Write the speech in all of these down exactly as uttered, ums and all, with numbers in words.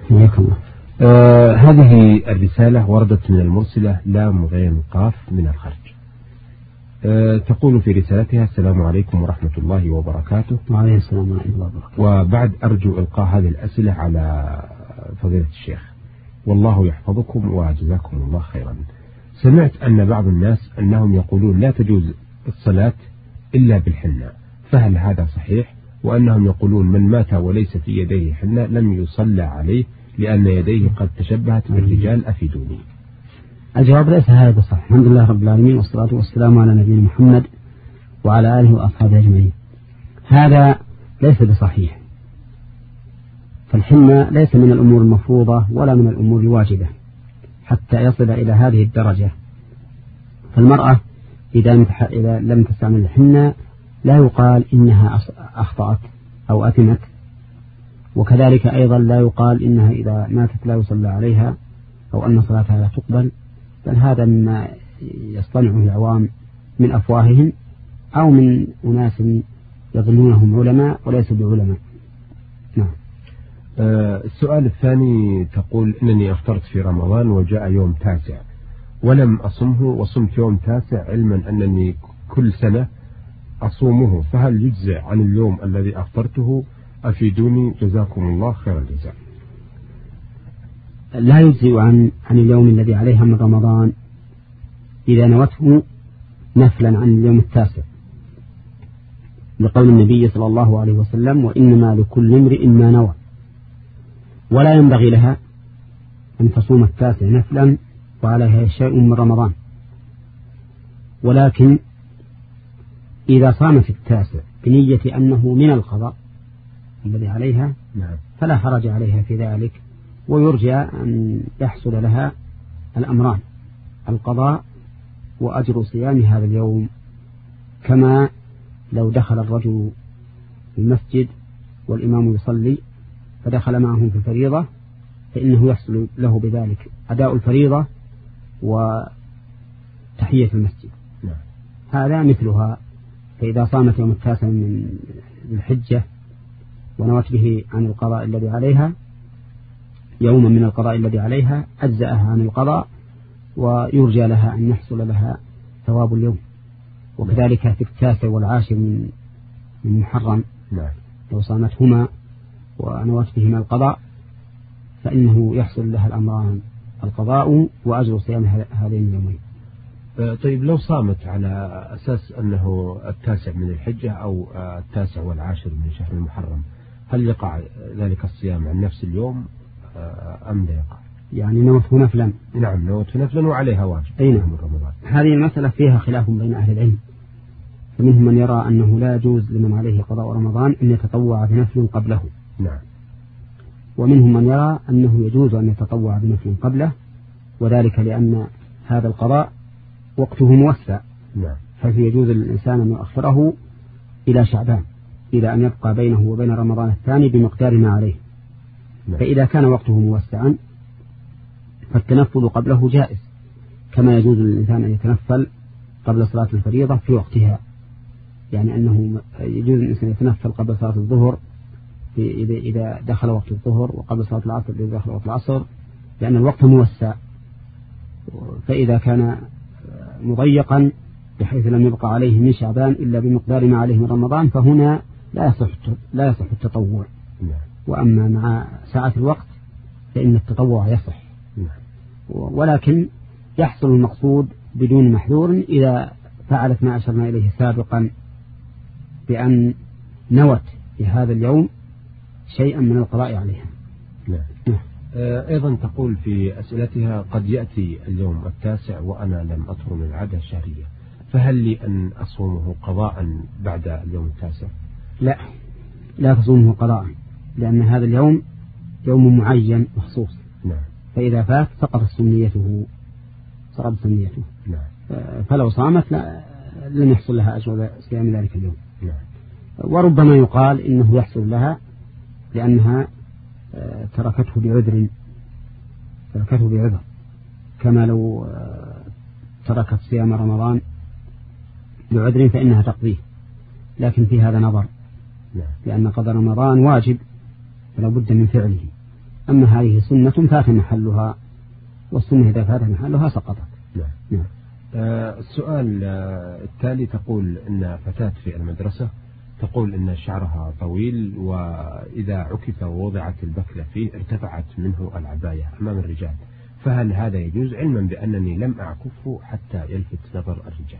حياك الله. آه هذه الرسالة وردت من المرسلة لام غين قاف من الخرج. آه تقول في رسالتها: السلام عليكم ورحمة الله وبركاته. وعليه السلام ورحمة الله وبركاته. وبعد أرجو إلقاء هذه الأسئلة على فضيلة الشيخ، والله يحفظكم وجزاكم الله خيرا. سمعت أن بعض الناس أنهم يقولون لا تجوز الصلاة إلا بالحنة، فهل هذا صحيح؟ وأنهم يقولون من مات وليس في يديه حنة لم يصلى عليه لأن يديه قد تشبهت بالرجال، أفيدوني. الجواب ليس هذا صح. الحمد لله رب العالمين، والصلاة والسلام على نبينا محمد وعلى آله وأصحابه أجمعين. هذا ليس بصحيح، فالحنة ليس من الأمور المفروضة ولا من الأمور الواجبة حتى يصل إلى هذه الدرجة. فالمرأة إذا إذا لم تستعمل الحنة لا يقال إنها أخطأت أو أثمت، وكذلك أيضا لا يقال إنها إذا ماتت لا يصلى عليها أو أن صلاتها لا تقبل، بل هذا مما يصطنعه العوام من أفواههم أو من أناس يظنونهم علماء وليسوا بعلماء. نعم. آه السؤال الثاني تقول: إنني أفطرت في رمضان وجاء يوم تاسع ولم أصمه، وصمت يوم تاسع علما أنني كل سنة أصومه، فهل يجزع عن اليوم الذي أفطرته؟ أفيدوني جزاكم الله خير الجزاء. لا يجزئ عن عن اليوم الذي عليها من رمضان إذا نوته نفلا عن اليوم التاسع، لقول النبي صلى الله عليه وسلم: وإنما لكل امرئ ما نوى. ولا ينبغي لها أن تصوم التاسع نفلا وعليها شيء من رمضان، ولكن إذا صامت التاسع بنية أنه من القضاء الذي عليها فلا حرج عليها في ذلك، ويرجى أن يحصل لها الأمران: القضاء وأجر صيام هذا اليوم، كما لو دخل الرجل المسجد والإمام يصلي فدخل معهم في الفريضة فإنه يحصل له بذلك أداء الفريضة وتحية المسجد. هذا مثلها. فإذا صامت يوم التاسع من الحجة ونوت به عن القضاء الذي عليها يوما من القضاء الذي عليها أجزأها عن القضاء، ويرجى لها أن يحصل لها ثواب اليوم. وكذلك في التاسع والعاشر من من محرم لو صامتهما ونوت بهما القضاء فإنه يحصل لها الأمران: القضاء وأجر صيام هذين اليومين. طيب لو صامت على أساس أنه التاسع من الحجة أو التاسع والعاشر من شهر المحرم، هل يقع ذلك الصيام عن نفس اليوم أم لا يقع؟ يعني نوته نفلا. نعم، نوته نفلا وعليها واجب. أي نعم. هذه المسألة فيها خلاف بين أهل العلم، فمنهم من يرى أنه لا يجوز لمن عليه قضاء رمضان أن يتطوع بنفل قبله. نعم. ومنهم من يرى أنه يجوز أن يتطوع بنفل قبله، وذلك لأن هذا القضاء وقته موسع. نعم. فيجوز للإنسان أن يؤخره إلى شعبان إلى أن يبقى بينه وبين رمضان الثاني بمقدار ما عليه. نعم. فإذا كان وقته موسعا فالتنفل قبله جائز، كما يجوز للإنسان أن يتنفل قبل صلاة الفريضة في وقتها، يعني أنه يجوز للإنسان يتنفل قبل صلاة الظهر إذا دخل وقت الظهر، وقبل صلاة العصر إذا دخل وقت العصر، لأن الوقت موسع. فإذا كان مضيقا بحيث لم يبقى عليه من شعبان إلا بمقدار ما عليه من رمضان فهنا لا يصح لا يصح التطوع. وأما مع ساعة الوقت فإن التطوع يصح، ولكن يحصل المقصود بدون محذور إذا فعلت ما أشرنا إليه سابقا بأن نوت في هذا اليوم شيئا من القضاء عليها. نعم. أيضا تقول في أسئلتها: قد يأتي اليوم التاسع وأنا لم أطهر من العادة الشهرية، فهل لي أن أصومه قضاء بعد اليوم التاسع؟ لا، لا تصومه قضاء، لأن هذا اليوم يوم معين مخصوص. نعم. فإذا فات سقطت سنيته سقطت سنيته. نعم. فلو صامت لا لن يحصل لها أجر صيام ذلك اليوم. نعم. وربما يقال إنه يحصل لها لأنها تركته بعذر تركته بعذر كما لو تركت صيام رمضان بعذر فإنها تقضيه، لكن في هذا نظر، لأن قضاء رمضان واجب فلا بد من فعله، أما هذه سنة فات محلها، والسنة إذا فات محلها سقطت. نعم. نعم. آه السؤال آه التالي تقول إن فتاة في المدرسة تقول إن شعرها طويل، وإذا عكف ووضعت البكلة فيه ارتفعت منه العباية أمام الرجال، فهل هذا يجوز، علما بأنني لم أعكفه حتى يلفت نظر الرجال؟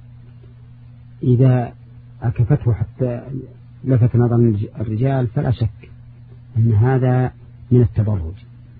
إذا عكفته حتى لفت نظر الرجال فلا شك أن هذا من التبرج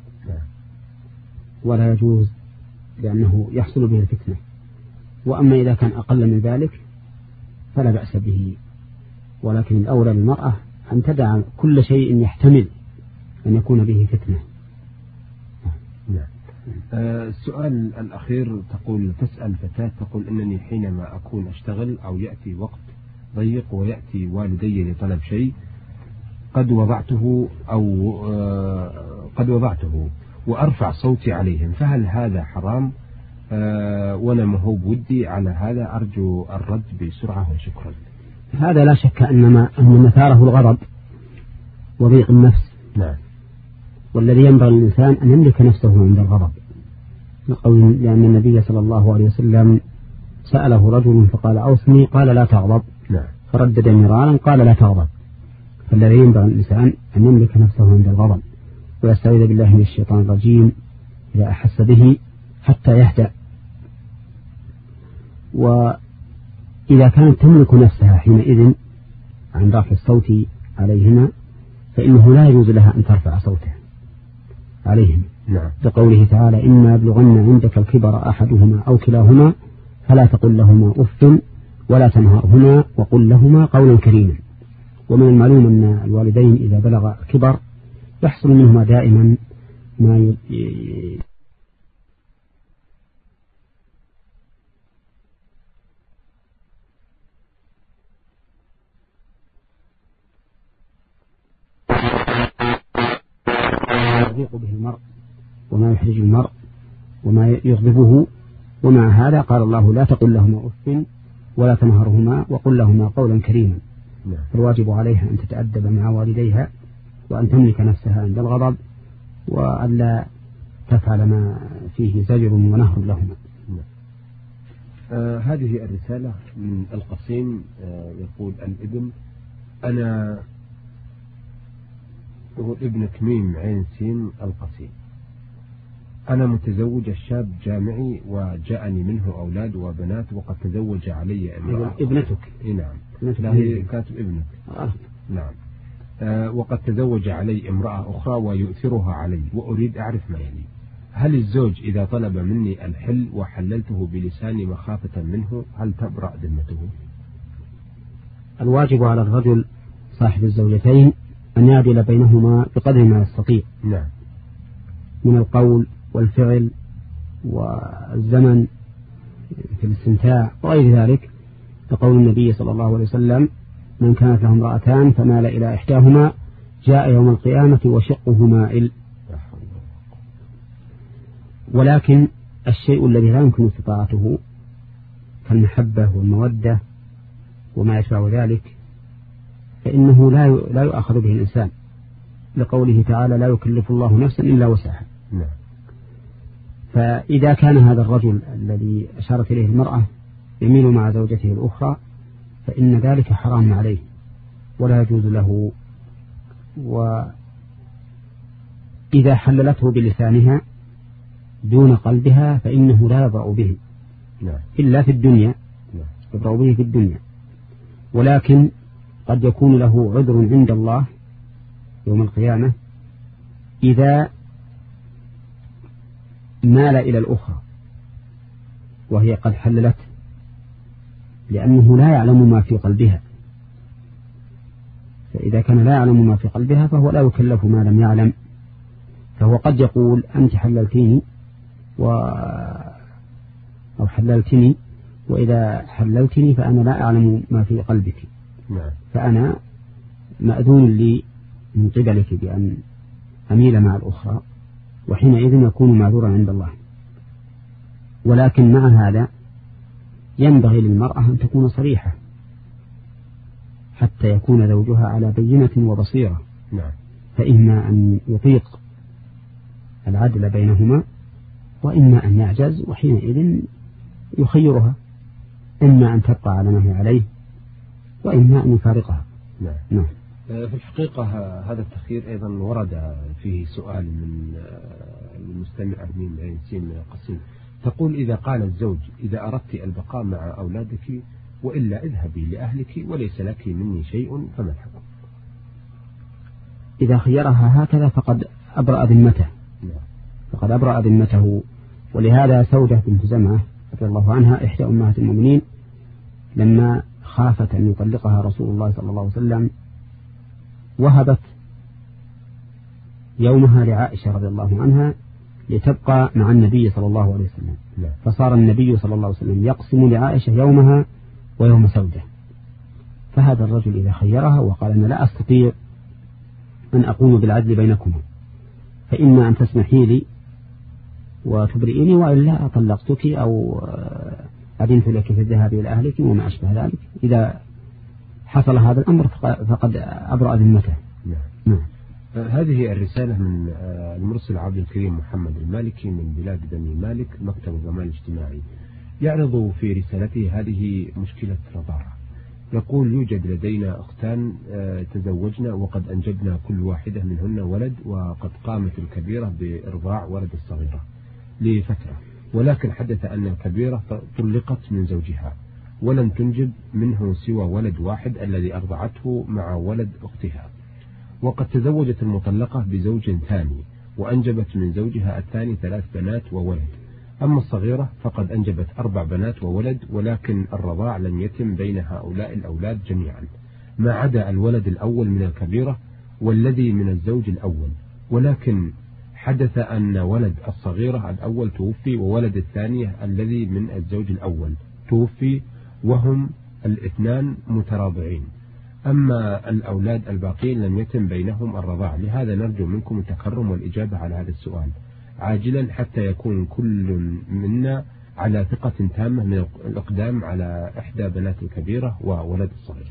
ولا يجوز، لأنه يحصل به الفتنة. وأما إذا كان أقل من ذلك فلا بأس به، ولكن الأولى للمرأة أن تدع كل شيء يحتمل أن يكون به فتنة. نعم. آه السؤال الأخير تقول تسأل فتاة تقول إنني حينما أكون أشتغل أو يأتي وقت ضيق ويأتي والدي لطلب شيء قد وضعته أو آه قد وضعته وأرفع صوتي عليهم، فهل هذا حرام؟ آه وأنا مهوب ودي على هذا، أرجو الرد بسرعة وشكرا. هذا لا شك أنما أن مثاره الغضب وضيق النفس. نعم. والذي ينبغي للإنسان أن يملك نفسه عند الغضب، لأن النبي صلى الله عليه وسلم سأله رجل فقال أوصني، قال لا تغضب. نعم. فردد مرارا قال لا تغضب. فالذي ينبغي للإنسان أن يملك نفسه عند الغضب ويستعيذ بالله من الشيطان الرجيم إذا أحس به حتى يهدأ. وإذا كانت تملك نفسها حينئذ عن رفع الصوت عليهما فإنه لا يجوز لها أن ترفع صوتها عليهم. نعم. لقوله تعالى إما يبلغن عندك الكبر أحدهما أو كلاهما فلا تقل لهما أف ولا تنهرهما وقل لهما قولا كريما. ومن المعلوم أن الوالدين إذا بلغ الكبر يحصل منهما دائما ما ي... يضيق به المرء وما يحرج المرء وما يغضبه. ومع هذا قال الله لا تقل لهما أف ولا تنهرهما وقل لهما قولا كريما. فالواجب عليها أن تتأدب مع والديها وأن تملك نفسها عند الغضب وأن لا تفعل ما فيه زجر ونهر لهما. آه هذه الرسالة من القصيم. آه يقول الابن أنا هو ابن كميم عين سين القصيم، أنا متزوج الشاب جامعي وجاءني منه أولاد وبنات وقد تزوج علي امرأة. ابنتك؟ نعم. لا هي كاتب ابنك. آه. نعم. آه وقد تزوج علي امرأة أخرى ويؤثرها علي وأريد أعرف ما يلي. هل الزوج إذا طلب مني الحل وحللته بلساني مخافة منه هل تبرأ ذمته؟ الواجب على الرجل صاحب الزوجتين أن يعدل بينهما بقدر ما يستطيع. نعم. من القول والفعل والزمن في الاستمتاع وغير ذلك، لقول النبي صلى الله عليه وسلم من كانت له امرأتان فمال إلى إحداهما جاء يوم القيامة وشقه مائل. ولكن الشيء الذي لا يمكن استطاعته كالمحبة والمودة وما يشبه ذلك فإنه لا لا يؤخذ به الإنسان، لقوله تعالى لا يكلف الله نفسا إلا وسعها. نعم. فإذا كان هذا الرجل الذي أشارت إليه المرأة يميل مع زوجته الأخرى فإن ذلك حرام عليه ولا يجوز له. وإذا حللته بلسانها دون قلبها فإنه لا يبرأ به. نعم. إلا في الدنيا. نعم. يبرأ به في الدنيا، ولكن قد يكون له عذر عند الله يوم القيامة إذا مال إلى الأخرى وهي قد حللت، لأنه لا يعلم ما في قلبها. فإذا كان لا يعلم ما في قلبها فهو لا يكلف ما لم يعلم. فهو قد يقول أنت حللتيني و... أو حللتني، وإذا حللتني فأنا لا أعلم ما في قلبك. نعم. فأنا مأذون لي من قبلك بأن أميل مع الأخرى، وحينئذ يكون معذورا عند الله. ولكن مع هذا ينبغي للمرأة أن تكون صريحة حتى يكون زوجها على بينة وبصيرة. نعم. فإما أن يطيق العدل بينهما، وإما أن يعجز، وحينئذ يخيرها إما أن تبقى على ما هي عليه وإما أن يفارقها. نعم. نعم. في الحقيقة هذا التخيير أيضا ورد فيه سؤال من المستمع من عين سين قسيم، تقول: إذا قال الزوج: إذا أردت البقاء مع أولادك وإلا اذهبي لأهلك وليس لك مني شيء، فما الحكم؟ إذا خيرها هكذا فقد أبرأ ذمته. نعم. فقد أبرأ ذمته. ولهذا سودة بنت زمعة رضي الله عنها إحدى أمهات المؤمنين لما خافت أن يطلقها رسول الله صلى الله عليه وسلم وهبت يومها لعائشة رضي الله عنها لتبقى مع النبي صلى الله عليه وسلم. لا. فصار النبي صلى الله عليه وسلم يقسم لعائشة يومها ويوم سودة. فهذا الرجل إذا خيرها وقال: أنا لا أستطيع أن أقوم بالعدل بينكما، فإما أن تسمحي لي وتبرئيني وإلا طلقتك أو أذنت لك في الذهاب إلى أهلك وما أشبه ذلك، إذا حصل هذا الأمر فقد أبرأ ذمته. نعم. نعم. هذه الرسالة من المرسل عبد الكريم محمد المالكي من بلاد بني مالك، مكتب الضمان الاجتماعي، يعرض في رسالته هذه مشكلة رضاعة. يقول: يوجد لدينا أختان تزوجنا وقد أنجبنا كل واحدة منهن ولد، وقد قامت الكبيرة بإرضاع ولد الصغيرة لفترة، ولكن حدث أن الكبيرة طلقت من زوجها ولم تنجب منه سوى ولد واحد الذي أرضعته مع ولد أختها، وقد تزوجت المطلقة بزوج ثاني وأنجبت من زوجها الثاني ثلاث بنات وولد. أما الصغيرة فقد أنجبت أربع بنات وولد، ولكن الرضاع لم يتم بين هؤلاء الأولاد جميعا ما عدا الولد الأول من الكبيرة والذي من الزوج الأول، ولكن حدث أن ولد الصغيرة الأول توفي وولد الثانية الذي من الزوج الأول توفي، وهم الاثنان متراضعين. أما الأولاد الباقين لم يتم بينهم الرضاع. لهذا نرجو منكم التكرم والإجابة على هذا السؤال عاجلا حتى يكون كل منا على ثقة تامة من الإقدام على إحدى بنات الكبيرة وولد الصغيرة.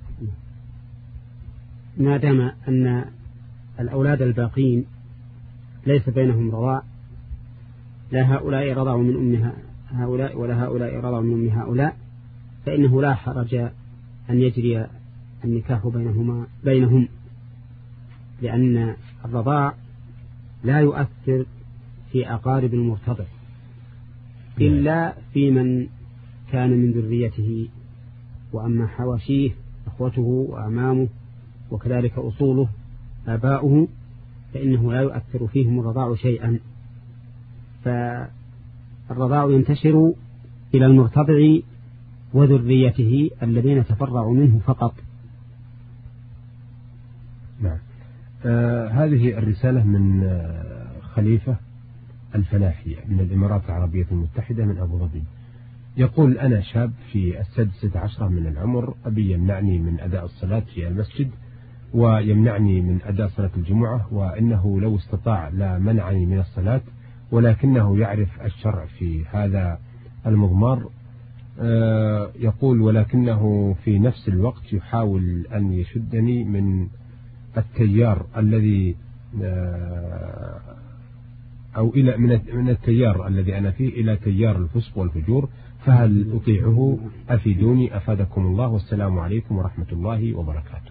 ما دام أن الأولاد الباقين ليس بينهم رضاع، لا هؤلاء رضعوا من أم هؤلاء ولا هؤلاء رضعوا من أم هؤلاء، فإنه لا حرج أن يجري النكاح بينهما بينهم، لأن الرضاع لا يؤثر في أقارب المرتضع إلا في من كان من ذريته، وأما حواشيه أخوته وأعمامه وكذلك أصوله آباؤه فإنه لا يؤثر فيهم الرضاع شيئا. فالرضاع ينتشر إلى المرتضع وذريته الذين تفرعوا منه فقط. نعم. آه هذه الرسالة من آه خليفة الفلاحي من الإمارات العربية المتحدة من أبو ظبي، يقول: أنا شاب في السادسة عشرة من العمر، أبي يمنعني من أداء الصلاة في المسجد ويمنعني من أداء صلاة الجمعة، وإنه لو استطاع لا منعني من الصلاة، ولكنه يعرف الشرع في هذا المضمار. آه يقول: ولكنه في نفس الوقت يحاول أن يشدني من التيار الذي آه أو إلى من التيار الذي أنا فيه إلى تيار الفسق والفجور، فهل أطيعه؟ أفيدوني أفادكم الله، والسلام عليكم ورحمة الله وبركاته.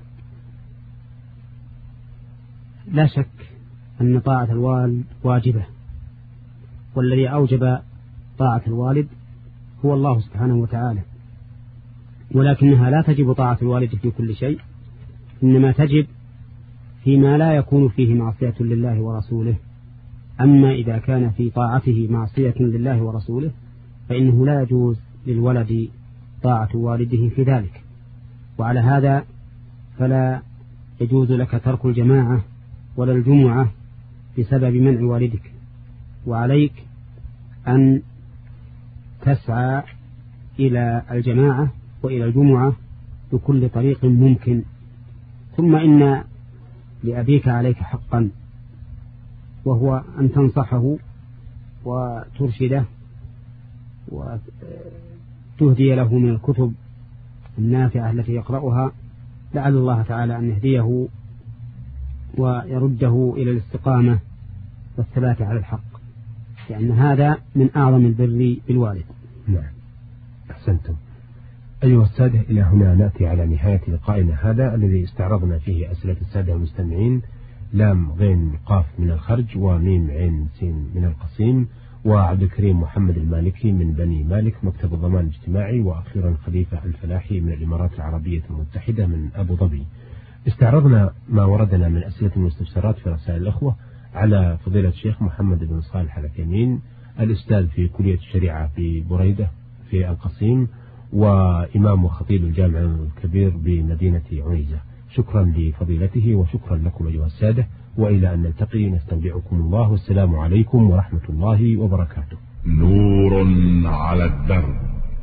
لا شك أن طاعة الوالد واجبة، والذي أوجب طاعة الوالد هو الله سبحانه وتعالى، ولكنها لا تجب طاعة الوالد في كل شيء، إنما تجب فيما لا يكون فيه معصية لله ورسوله. أما إذا كان في طاعته معصية لله ورسوله فإنه لا يجوز للولد طاعة والده في ذلك، وعلى هذا فلا يجوز لك ترك الجماعة ولا الجمعة بسبب منع والدك، وعليك أن تسعى إلى الجماعة وإلى الجمعة بكل طريق ممكن. ثم إن لأبيك عليك حقا، وهو أن تنصحه وترشده وتهدي له من الكتب النافعة التي يقرأها، لعل الله تعالى أن يهديه ويرده إلى الاستقامة والثبات على الحق، لأن هذا من أعظم البر بالوالد. نعم، أحسنتم. أيها السادة، إلى هنا نأتي على نهاية لقائنا هذا الذي استعرضنا فيه أسئلة السادة المستمعين: لام غين قاف من الخرج، وميم عين سين من القصيم، وعبد الكريم محمد المالكي من بني مالك مكتب الضمان الاجتماعي، وأخيرا خليفة الفلاحي من الإمارات العربية المتحدة من أبو ظبي. استعرضنا ما وردنا من أسئلة واستفسارات في رسائل الأخوة على فضيلة الشيخ محمد بن صالح العثيمين، الأستاذ في كلية الشريعة ببريدة في القصيم، وإمام وخطيب الجامع الكبير بمدينة عنيزة. شكرا لفضيلته وشكرا لكم أيها السادة، وإلى أن نلتقي نستودعكم الله، والسلام عليكم ورحمة الله وبركاته. نور على الدرب،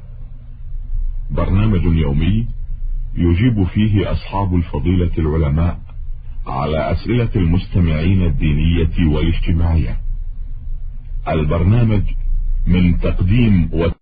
برنامج يومي يجيب فيه أصحاب الفضيلة العلماء على أسئلة المستمعين الدينية والاجتماعية. البرنامج من تقديم و